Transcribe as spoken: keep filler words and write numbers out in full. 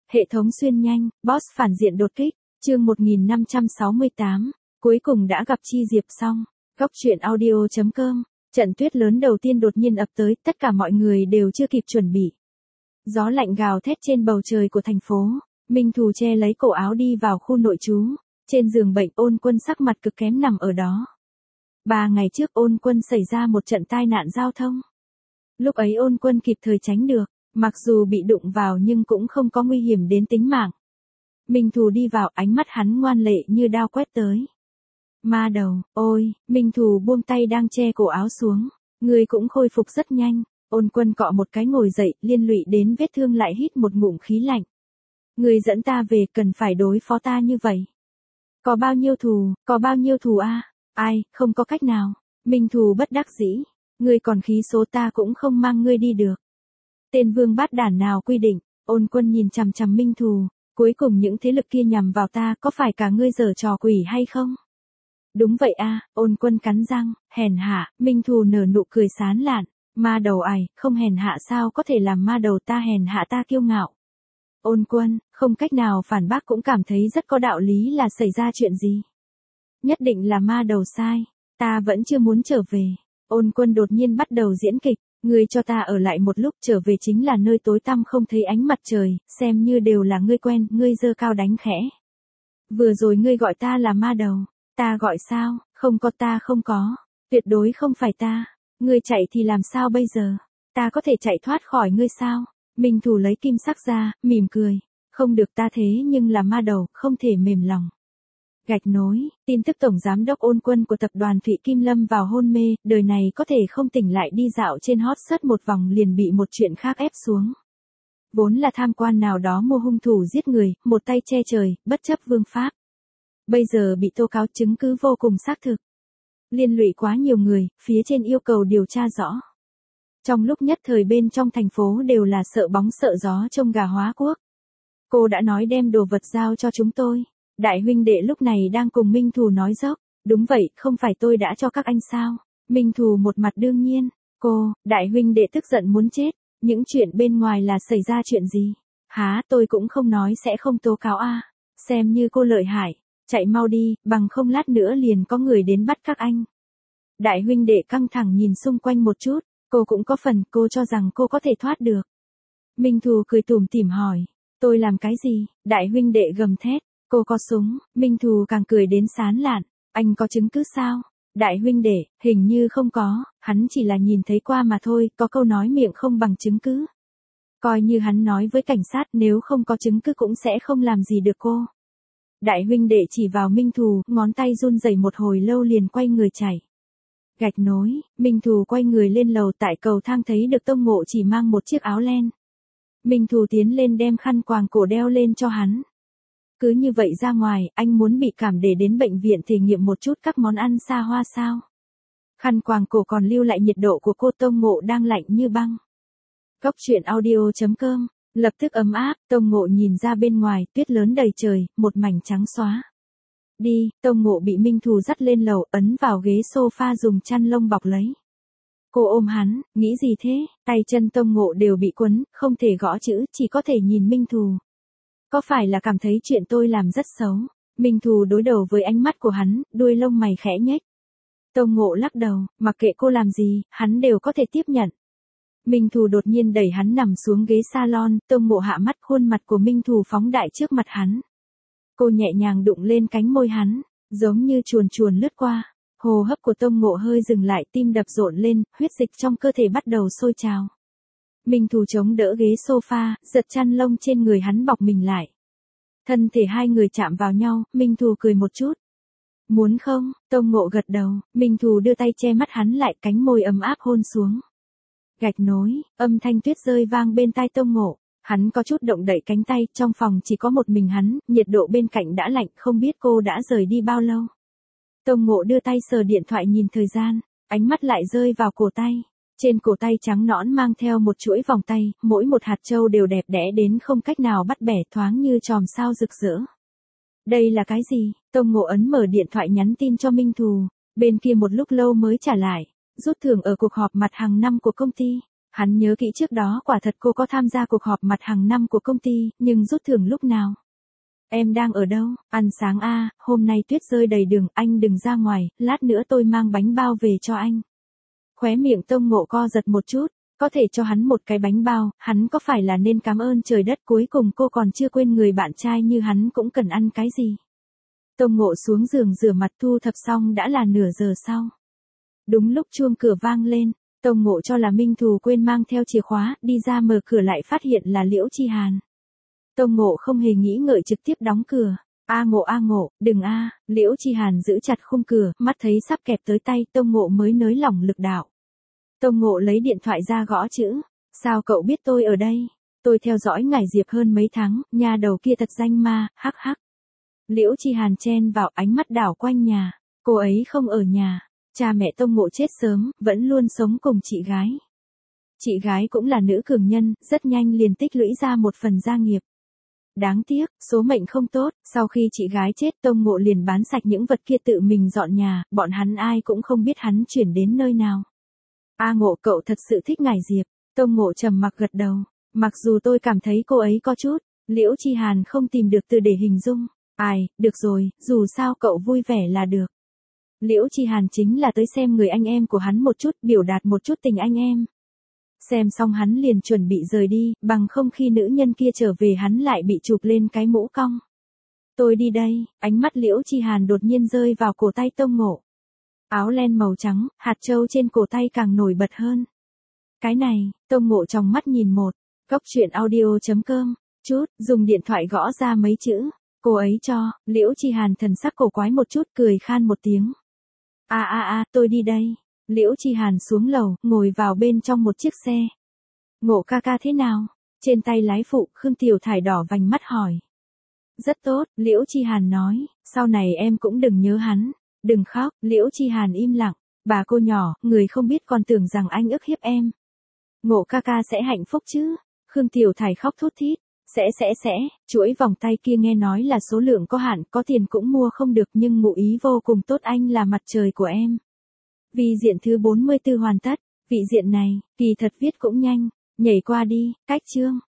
Hệ thống xuyên nhanh, boss phản diện đột kích, chương một nghìn năm trăm sáu mươi tám, cuối cùng đã gặp Chi Diệp xong. Góc truyện audio chấm com, trận tuyết lớn đầu tiên đột nhiên ập tới, tất cả mọi người đều chưa kịp chuẩn bị. Gió lạnh gào thét trên bầu trời của thành phố, Minh Thù che lấy cổ áo đi vào khu nội trú, trên giường bệnh Ôn Quân sắc mặt cực kém nằm ở đó. Ba ngày trước Ôn Quân xảy ra một trận tai nạn giao thông. Lúc ấy Ôn Quân kịp thời tránh được, mặc dù bị đụng vào nhưng cũng không có nguy hiểm đến tính mạng. Minh Thù đi vào, ánh mắt hắn ngoan lệ như đao quét tới. Ma đầu, ôi, Minh Thù buông tay đang che cổ áo xuống, người cũng khôi phục rất nhanh. Ôn Quân cọ một cái ngồi dậy, liên lụy đến vết thương lại hít một ngụm khí lạnh. Người dẫn ta về, cần phải đối phó ta như vậy. Có bao nhiêu thù, có bao nhiêu thù a? À? Ai, không có cách nào. Minh Thù bất đắc dĩ, ngươi còn khí số ta cũng không mang ngươi đi được. Tên vương bát đản nào quy định? Ôn Quân nhìn chằm chằm Minh Thù, cuối cùng những thế lực kia nhằm vào ta, có phải cả ngươi giở trò quỷ hay không? Đúng vậy a, à, Ôn Quân cắn răng, hèn hạ. Minh Thù nở nụ cười sán lạn, ma đầu ải, không hèn hạ sao có thể làm ma đầu ta hèn hạ ta kiêu ngạo. Ôn Quân, không cách nào phản bác cũng cảm thấy rất có đạo lý, là xảy ra chuyện gì? Nhất định là ma đầu sai, ta vẫn chưa muốn trở về. Ôn Quân đột nhiên bắt đầu diễn kịch, ngươi cho ta ở lại một lúc, trở về chính là nơi tối tăm không thấy ánh mặt trời, xem như đều là ngươi quen, ngươi giơ cao đánh khẽ. Vừa rồi ngươi gọi ta là ma đầu, ta gọi sao? Không có, ta không có, tuyệt đối không phải ta. Ngươi chạy thì làm sao bây giờ? Ta có thể chạy thoát khỏi ngươi sao? Minh Thù lấy kim sắc ra, mỉm cười. Không được, ta thế nhưng là ma đầu, không thể mềm lòng. Gạch nối, tin tức Tổng Giám đốc Ôn Quân của tập đoàn Thụy Kim lâm vào hôn mê, đời này có thể không tỉnh lại, đi dạo trên hot search một vòng liền bị một chuyện khác ép xuống. Vốn là tham quan nào đó mua hung thủ giết người, một tay che trời, bất chấp vương pháp. Bây giờ bị tố cáo, chứng cứ vô cùng xác thực. Liên lụy quá nhiều người, phía trên yêu cầu điều tra rõ. Trong lúc nhất thời bên trong thành phố đều là sợ bóng sợ gió trông gà hóa quốc. Cô đã nói đem đồ vật giao cho chúng tôi. Đại huynh đệ lúc này đang cùng Minh Thù nói dốc. Đúng vậy, không phải tôi đã cho các anh sao? Minh Thù một mặt đương nhiên. Cô, đại huynh đệ tức giận muốn chết. Những chuyện bên ngoài là xảy ra chuyện gì? Há, tôi cũng không nói sẽ không tố cáo a. À. Xem như cô lợi hại. Chạy mau đi, bằng không lát nữa liền có người đến bắt các anh. Đại huynh đệ căng thẳng nhìn xung quanh một chút. Cô cũng có phần, cô cho rằng cô có thể thoát được. Minh Thù cười tủm tỉm hỏi. Tôi làm cái gì? Đại huynh đệ gầm thét. Cô có súng. Minh Thù càng cười đến sán lạn. Anh có chứng cứ sao? Đại huynh đệ, hình như không có, hắn chỉ là nhìn thấy qua mà thôi, có câu nói miệng không bằng chứng cứ. Coi như hắn nói với cảnh sát, nếu không có chứng cứ cũng sẽ không làm gì được cô. Đại huynh đệ chỉ vào Minh Thù, ngón tay run rẩy một hồi lâu liền quay người chạy. Gạch nối, Minh Thù quay người lên lầu, tại cầu thang thấy được Tông Ngộ chỉ mang một chiếc áo len. Minh Thù tiến lên đem khăn quàng cổ đeo lên cho hắn. Cứ như vậy ra ngoài, anh muốn bị cảm để đến bệnh viện thể nghiệm một chút các món ăn xa hoa sao? Khăn quàng cổ còn lưu lại nhiệt độ của cô. Tông Ngộ đang lạnh như băng. Góc truyện audio chấm com, lập tức ấm áp. Tông Ngộ nhìn ra bên ngoài, tuyết lớn đầy trời, một mảnh trắng xóa. Đi, Tông Ngộ bị Minh Thù dắt lên lầu, ấn vào ghế sofa dùng chăn lông bọc lấy. Cô ôm hắn, nghĩ gì thế? Tay chân Tông Ngộ đều bị quấn, không thể gõ chữ, chỉ có thể nhìn Minh Thù. Có phải là cảm thấy chuyện tôi làm rất xấu? Minh Thù đối đầu với ánh mắt của hắn, đuôi lông mày khẽ nhếch. Tông Ngộ lắc đầu, mặc kệ cô làm gì, hắn đều có thể tiếp nhận. Minh Thù đột nhiên đẩy hắn nằm xuống ghế salon, Tông Ngộ hạ mắt, khuôn mặt của Minh Thù phóng đại trước mặt hắn. Cô nhẹ nhàng đụng lên cánh môi hắn, giống như chuồn chuồn lướt qua. Hô hấp của Tông Ngộ hơi dừng lại, tim đập rộn lên, huyết dịch trong cơ thể bắt đầu sôi trào. Minh Thù chống đỡ ghế sofa, giật chăn lông trên người hắn bọc mình lại. Thân thể hai người chạm vào nhau, Minh Thù cười một chút. Muốn không? Tông Ngộ gật đầu, Minh Thù đưa tay che mắt hắn lại, cánh môi ấm áp hôn xuống. Gạch nối, âm thanh tuyết rơi vang bên tai Tông Ngộ. Hắn có chút động đậy cánh tay, trong phòng chỉ có một mình hắn, nhiệt độ bên cạnh đã lạnh, không biết cô đã rời đi bao lâu. Tông Ngộ đưa tay sờ điện thoại nhìn thời gian, ánh mắt lại rơi vào cổ tay. Trên cổ tay trắng nõn mang theo một chuỗi vòng tay, mỗi một hạt châu đều đẹp đẽ đến không cách nào bắt bẻ, thoáng như chòm sao rực rỡ. Đây là cái gì? Tông Ngộ ấn mở điện thoại nhắn tin cho Minh Thù, bên kia một lúc lâu mới trả lại. Rút thưởng ở cuộc họp mặt hàng năm của công ty. Hắn nhớ kỹ trước đó quả thật cô có tham gia cuộc họp mặt hàng năm của công ty, nhưng rút thưởng lúc nào? Em đang ở đâu? Ăn sáng a, hôm nay tuyết rơi đầy đường, anh đừng ra ngoài, lát nữa tôi mang bánh bao về cho anh. Khóe miệng Tông Ngộ co giật một chút, có thể cho hắn một cái bánh bao, hắn có phải là nên cảm ơn trời đất, cuối cùng cô còn chưa quên người bạn trai như hắn cũng cần ăn cái gì. Tông Ngộ xuống giường rửa mặt thu thập xong đã là nửa giờ sau. Đúng lúc chuông cửa vang lên, Tông Ngộ cho là Minh Thù quên mang theo chìa khóa, đi ra mở cửa lại phát hiện là Liễu Chi Hàn. Tông Ngộ không hề nghĩ ngợi trực tiếp đóng cửa. A Ngộ a Ngộ, đừng a, Liễu Chi Hàn giữ chặt khung cửa, mắt thấy sắp kẹp tới tay, Tông Ngộ mới nới lỏng lực đạo. Tông Ngộ lấy điện thoại ra gõ chữ, sao cậu biết tôi ở đây? Tôi theo dõi ngải Diệp hơn mấy tháng, nhà đầu kia thật danh ma, hắc hắc. Liễu Chi Hàn chen vào, ánh mắt đảo quanh nhà, cô ấy không ở nhà, cha mẹ Tông Ngộ chết sớm, vẫn luôn sống cùng chị gái. Chị gái cũng là nữ cường nhân, rất nhanh liền tích lũy ra một phần gia nghiệp. Đáng tiếc, số mệnh không tốt, sau khi chị gái chết Tông Ngộ liền bán sạch những vật kia tự mình dọn nhà, bọn hắn ai cũng không biết hắn chuyển đến nơi nào. A Ngộ, cậu thật sự thích ngải Diệp. Tông Ngộ trầm mặc gật đầu, mặc dù tôi cảm thấy cô ấy có chút. Liễu Chi Hàn không tìm được từ để hình dung. Ai, được rồi, dù sao cậu vui vẻ là được. Liễu Chi Hàn chính là tới xem người anh em của hắn một chút, biểu đạt một chút tình anh em. Xem xong hắn liền chuẩn bị rời đi, bằng không khi nữ nhân kia trở về hắn lại bị chụp lên cái mũ cong. Tôi đi đây, ánh mắt Liễu Chi Hàn đột nhiên rơi vào cổ tay Tông Ngộ. Áo len màu trắng, hạt châu trên cổ tay càng nổi bật hơn. Cái này, Tông Ngộ trong mắt nhìn một, góc truyện audio chấm com, chút, dùng điện thoại gõ ra mấy chữ. Cô ấy cho, Liễu Chi Hàn thần sắc cổ quái một chút, cười khan một tiếng. A a a, tôi đi đây. Liễu Chi Hàn xuống lầu, ngồi vào bên trong một chiếc xe. Ngộ ca ca thế nào? Trên tay lái phụ, Khương Tiểu Thải đỏ vành mắt hỏi. Rất tốt, Liễu Chi Hàn nói, sau này em cũng đừng nhớ hắn. Đừng khóc, Liễu Chi Hàn im lặng. Bà cô nhỏ, người không biết còn tưởng rằng anh ức hiếp em. Ngộ ca ca sẽ hạnh phúc chứ? Khương Tiểu Thải khóc thút thít. Sẽ sẽ sẽ, chuỗi vòng tay kia nghe nói là số lượng có hạn, có tiền cũng mua không được, nhưng ngụ ý vô cùng tốt, anh là mặt trời của em. Vị diện thứ bốn mươi tư hoàn tất, vị diện này, kỳ thật viết cũng nhanh, nhảy qua đi, cách chương.